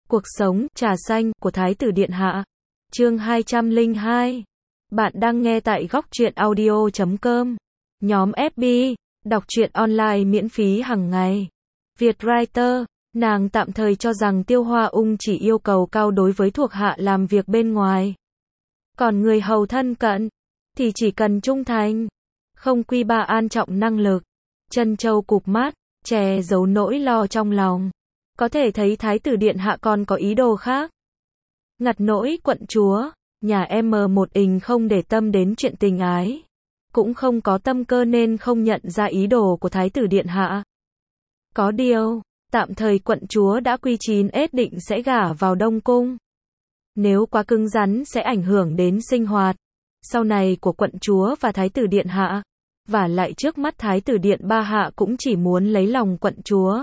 Cuộc sống, trà xanh, của Thái tử Điện Hạ. Chương 202. Bạn đang nghe tại góc truyện audio.com. Nhóm FB, đọc truyện online miễn phí hàng ngày. Vietwriter, nàng tạm thời cho rằng Tiêu Hoa Ung chỉ yêu cầu cao đối với thuộc hạ làm việc bên ngoài. Còn người hầu thân cận, thì chỉ cần trung thành, không quy ba an trọng năng lực. Trân Châu cụp mắt, che giấu nỗi lo trong lòng. Có thể thấy Thái tử Điện Hạ còn có ý đồ khác. Ngặt nỗi quận chúa, nhà M1 không để tâm đến chuyện tình ái. Cũng không có tâm cơ nên không nhận ra ý đồ của Thái tử Điện Hạ. Có điều, tạm thời quận chúa đã quy chín ết định sẽ gả vào Đông Cung. Nếu quá cứng rắn sẽ ảnh hưởng đến sinh hoạt sau này của quận chúa và Thái tử Điện Hạ. Và lại trước mắt Thái tử Điện Ba Hạ cũng chỉ muốn lấy lòng quận chúa.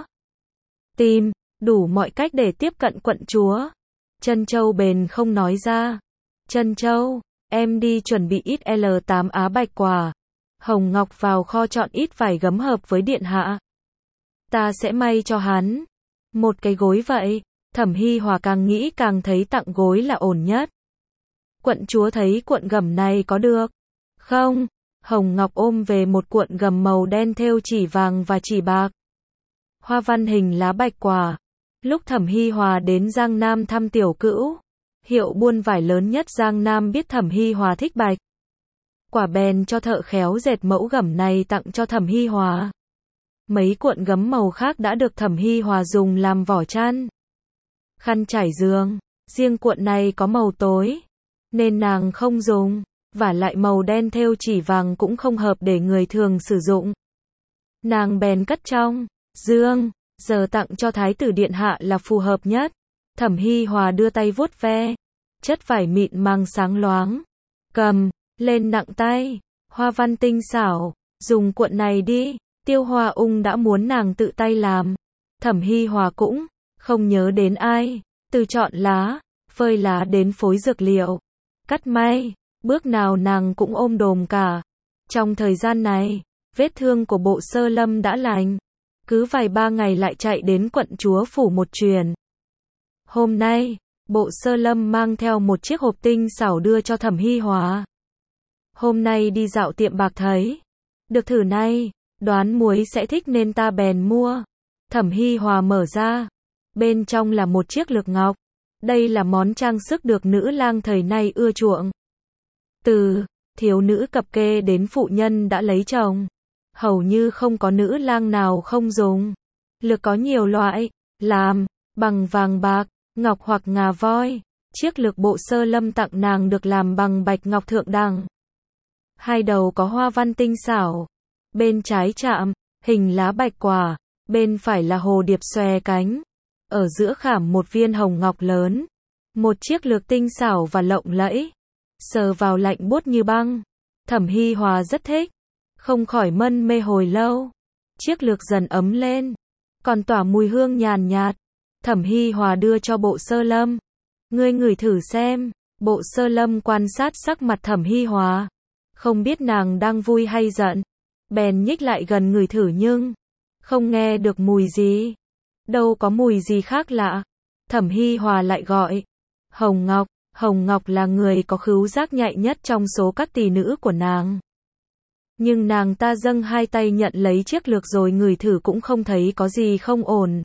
Tìm đủ mọi cách để tiếp cận quận chúa. Trân Châu bền không nói ra. Trân Châu, em đi chuẩn bị ít L8 á bạch quả. Hồng Ngọc vào kho chọn ít vải gấm hợp với Điện Hạ. Ta sẽ may cho hắn một cái gối vậy. Thẩm Hi Hòa càng nghĩ càng thấy tặng gối là ổn nhất. Quận chúa thấy cuộn gấm này có được không? Hồng Ngọc ôm về một cuộn gấm màu đen thêu chỉ vàng và chỉ bạc. Hoa văn hình lá bạch quả. Lúc Thẩm Hi Hòa đến Giang Nam thăm tiểu cữu, hiệu buôn vải lớn nhất Giang Nam biết Thẩm Hi Hòa thích bạch quả bèn cho thợ khéo dệt mẫu gấm này tặng cho Thẩm Hi Hòa. Mấy cuộn gấm màu khác đã được Thẩm Hi Hòa dùng làm vỏ chăn, khăn trải giường. Riêng cuộn này có màu tối, nên nàng không dùng. Và lại màu đen thêu chỉ vàng cũng không hợp để người thường sử dụng. Nàng bèn cất trong dương, giờ tặng cho Thái tử Điện Hạ là phù hợp nhất. Thẩm Hi Hòa đưa tay vuốt ve, chất vải mịn màng sáng loáng, cầm lên nặng tay, hoa văn tinh xảo. Dùng cuộn này đi. Tiêu Hoa Ung đã muốn nàng tự tay làm. Thẩm Hi Hòa cũng không nhớ đến ai, từ chọn lá, phơi lá đến phối dược liệu, cắt may, bước nào nàng cũng ôm đồm cả. Trong thời gian này, vết thương của Bộ Sơ Lâm đã lành. Cứ vài ba ngày lại chạy đến quận chúa phủ một chuyến. Hôm nay, Bộ Sơ Lâm mang theo một chiếc hộp tinh xảo đưa cho Thẩm Hi Hòa. Hôm nay đi dạo tiệm bạc thấy được thử này, đoán muối sẽ thích nên ta bèn mua. Thẩm Hi Hòa mở ra, bên trong là một chiếc lược ngọc. Đây là món trang sức được nữ lang thời nay ưa chuộng. Từ thiếu nữ cập kê đến phụ nhân đã lấy chồng, hầu như không có nữ lang nào không dùng. Lược có nhiều loại, làm bằng vàng bạc, ngọc hoặc ngà voi. Chiếc lược Bộ Sơ Lâm tặng nàng được làm bằng bạch ngọc thượng đẳng. Hai đầu có hoa văn tinh xảo. Bên trái chạm hình lá bạch quả, bên phải là hồ điệp xòe cánh. Ở giữa khảm một viên hồng ngọc lớn. Một chiếc lược tinh xảo và lộng lẫy, sờ vào lạnh buốt như băng. Thẩm Hi Hòa rất thích, không khỏi mân mê hồi lâu. Chiếc lược dần ấm lên, còn tỏa mùi hương nhàn nhạt. Thẩm Hi Hòa đưa cho Bộ Sơ Lâm. Ngươi ngửi thử xem. Bộ Sơ Lâm quan sát sắc mặt Thẩm Hi Hòa, không biết nàng đang vui hay giận, bèn nhích lại gần ngửi thử nhưng không nghe được mùi gì. Đâu có mùi gì khác lạ. Thẩm Hi Hòa lại gọi Hồng Ngọc. Hồng Ngọc là người có khứu giác nhạy nhất trong số các tỷ nữ của nàng. Nhưng nàng ta dâng hai tay nhận lấy chiếc lược rồi ngửi thử cũng không thấy có gì không ổn.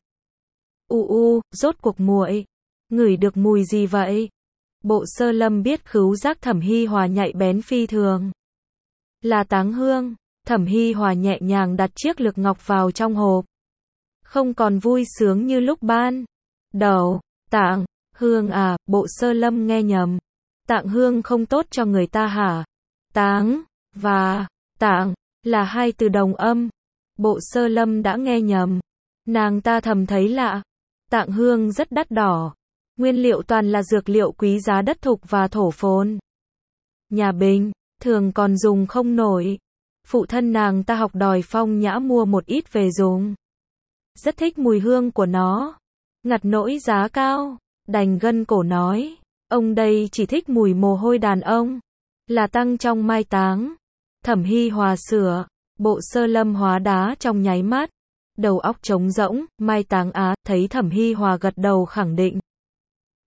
Rốt cuộc muội ngửi được mùi gì vậy? Bộ Sơ Lâm biết khứu giác Thẩm Hi Hòa nhạy bén phi thường. Là táng hương. Thẩm Hi Hòa nhẹ nhàng đặt chiếc lược ngọc vào trong hộp. Không còn vui sướng như lúc ban đầu. Tạng hương à? Bộ Sơ Lâm nghe nhầm. Tạng hương không tốt cho người ta hả? Táng và tạng là hai từ đồng âm. Bộ Sơ Lâm đã nghe nhầm. Nàng ta thầm thấy lạ. Tạng hương rất đắt đỏ. Nguyên liệu toàn là dược liệu quý giá đất thục và thổ phồn. Nhà bình thường còn dùng không nổi. Phụ thân nàng ta học đòi phong nhã mua một ít về dùng. Rất thích mùi hương của nó. Ngặt nỗi giá cao, đành gân cổ nói. Ông đây chỉ thích mùi mồ hôi đàn ông. Là tăng trong mai táng. Thẩm Hi Hòa sửa. Bộ Sơ Lâm hóa đá trong nháy mắt. Đầu óc trống rỗng. Mai táng á. Thấy Thẩm Hi Hòa gật đầu khẳng định.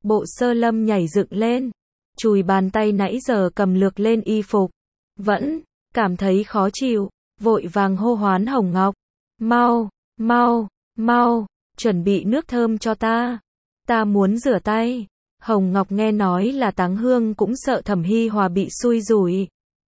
Bộ Sơ Lâm nhảy dựng lên, chùi bàn tay nãy giờ cầm lược lên y phục. Vẫn cảm thấy khó chịu, vội vàng hô hoán Hồng Ngọc. Mau, mau, mau, chuẩn bị nước thơm cho ta. Ta muốn rửa tay. Hồng Ngọc nghe nói là Táng Hương cũng sợ Thẩm Hi Hòa bị xui rủi.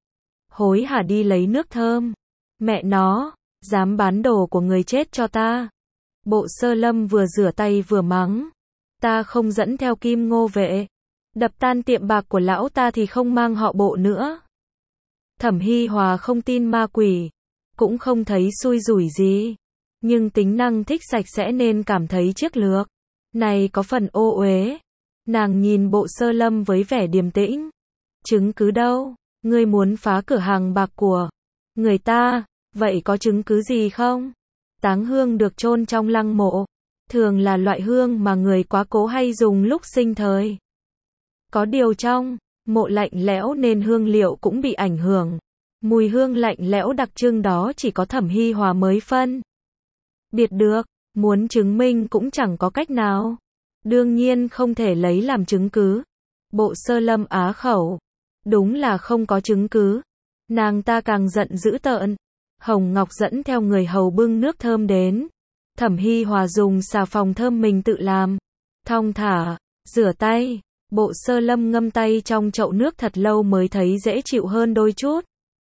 Hối hả đi lấy nước thơm. Mẹ nó, dám bán đồ của người chết cho ta. Bộ Sơ Lâm vừa rửa tay vừa mắng. Ta không dẫn theo Kim Ngô vệ. Đập tan tiệm bạc của lão ta thì không mang họ Bộ nữa. Thẩm Hi Hòa không tin ma quỷ, cũng không thấy xui rủi gì. Nhưng tính năng thích sạch sẽ nên cảm thấy chiếc lược này có phần ô uế. Nàng nhìn Bộ Sơ Lâm với vẻ điềm tĩnh. Chứng cứ đâu? Ngươi muốn phá cửa hàng bạc của người ta, vậy có chứng cứ gì không? Táng hương được chôn trong lăng mộ, thường là loại hương mà người quá cố hay dùng lúc sinh thời. Có điều trong mộ lạnh lẽo nên hương liệu cũng bị ảnh hưởng. Mùi hương lạnh lẽo đặc trưng đó chỉ có Thẩm Hi Hòa mới phân biệt được, muốn chứng minh cũng chẳng có cách nào. Đương nhiên không thể lấy làm chứng cứ. Bộ Sơ Lâm á khẩu. Đúng là không có chứng cứ. Nàng ta càng giận dữ tợn. Hồng Ngọc dẫn theo người hầu bưng nước thơm đến. Thẩm Hi Hòa dùng xà phòng thơm mình tự làm. Thong thả, rửa tay. Bộ Sơ Lâm ngâm tay trong chậu nước thật lâu mới thấy dễ chịu hơn đôi chút.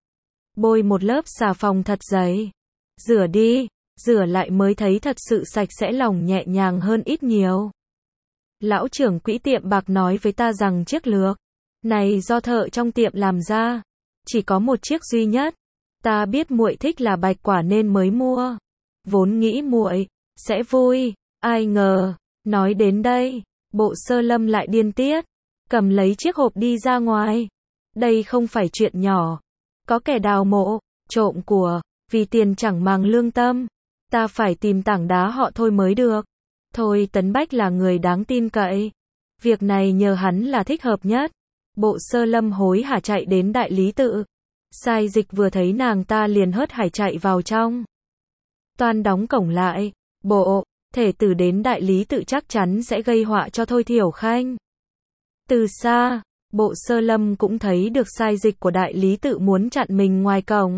Bôi một lớp xà phòng thật dày. Rửa đi, rửa lại mới thấy thật sự sạch sẽ, lòng nhẹ nhàng hơn ít nhiều. Lão trưởng quỹ tiệm bạc nói với ta rằng chiếc lược này do thợ trong tiệm làm ra, chỉ có một chiếc duy nhất. Ta biết muội thích là bạch quả nên mới mua. Vốn nghĩ muội sẽ vui, ai ngờ, nói đến đây, Bộ Sơ Lâm lại điên tiết, cầm lấy chiếc hộp đi ra ngoài. Đây không phải chuyện nhỏ. Có kẻ đào mộ, trộm của, vì tiền chẳng màng lương tâm. Ta phải tìm tảng đá họ Thôi mới được. Thôi Tấn Bách là người đáng tin cậy. Việc này nhờ hắn là thích hợp nhất. Bộ Sơ Lâm hối hả chạy đến đại lý tự. Sai Dịch vừa thấy nàng ta liền hớt hải chạy vào trong. Toan đóng cổng lại. Bộ thể tử đến đại lý tự chắc chắn sẽ gây họa cho Thôi Thiểu Khanh. Từ xa, Bộ Sơ Lâm cũng thấy được Sai Dịch của đại lý tự muốn chặn mình ngoài cổng.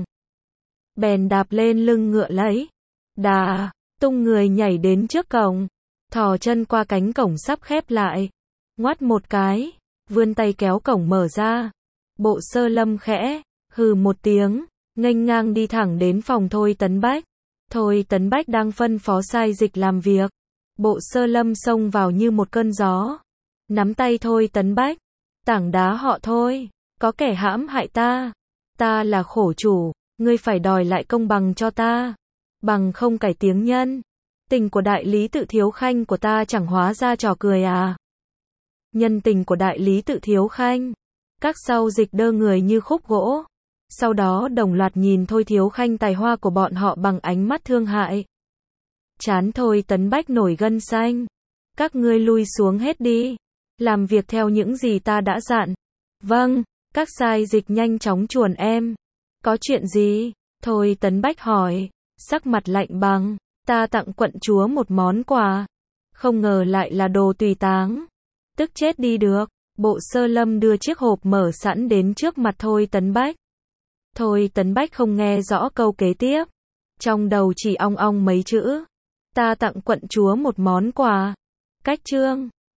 Bèn đạp lên lưng ngựa lấy đà, tung người nhảy đến trước cổng, thò chân qua cánh cổng sắp khép lại, ngoắt một cái, vươn tay kéo cổng mở ra. Bộ Sơ Lâm khẽ hừ một tiếng, nghênh ngang đi thẳng đến phòng Thôi Tấn Bách. Thôi Tấn Bách đang phân phó Sai Dịch làm việc. Bộ Sơ Lâm xông vào như một cơn gió, nắm tay Thôi Tấn Bách. Tảng đá họ Thôi, có kẻ hãm hại ta. Ta là khổ chủ, ngươi phải đòi lại công bằng cho ta. Bằng không cải tiếng nhân tình của đại lý tự Thiếu Khanh của ta chẳng hóa ra trò cười à. Nhân tình của đại lý tự Thiếu Khanh. Các Sau Dịch đơ người như khúc gỗ. Sau đó đồng loạt nhìn Thôi Thiếu Khanh tài hoa của bọn họ bằng ánh mắt thương hại. Chán Thôi Tấn Bách nổi gân xanh. Các ngươi lui xuống hết đi. Làm việc theo những gì ta đã dặn. Vâng, các Sai Dịch nhanh chóng chuồn em. Có chuyện gì? Thôi Tấn Bách hỏi, sắc mặt lạnh băng. Ta tặng quận chúa một món quà. Không ngờ lại là đồ tùy táng. Tức chết đi được. Bộ Sơ Lâm đưa chiếc hộp mở sẵn đến trước mặt Thôi Tấn Bách. Thôi Tấn Bách không nghe rõ câu kế tiếp. Trong đầu chỉ ong ong mấy chữ. Ta tặng quận chúa một món quà. Cách chương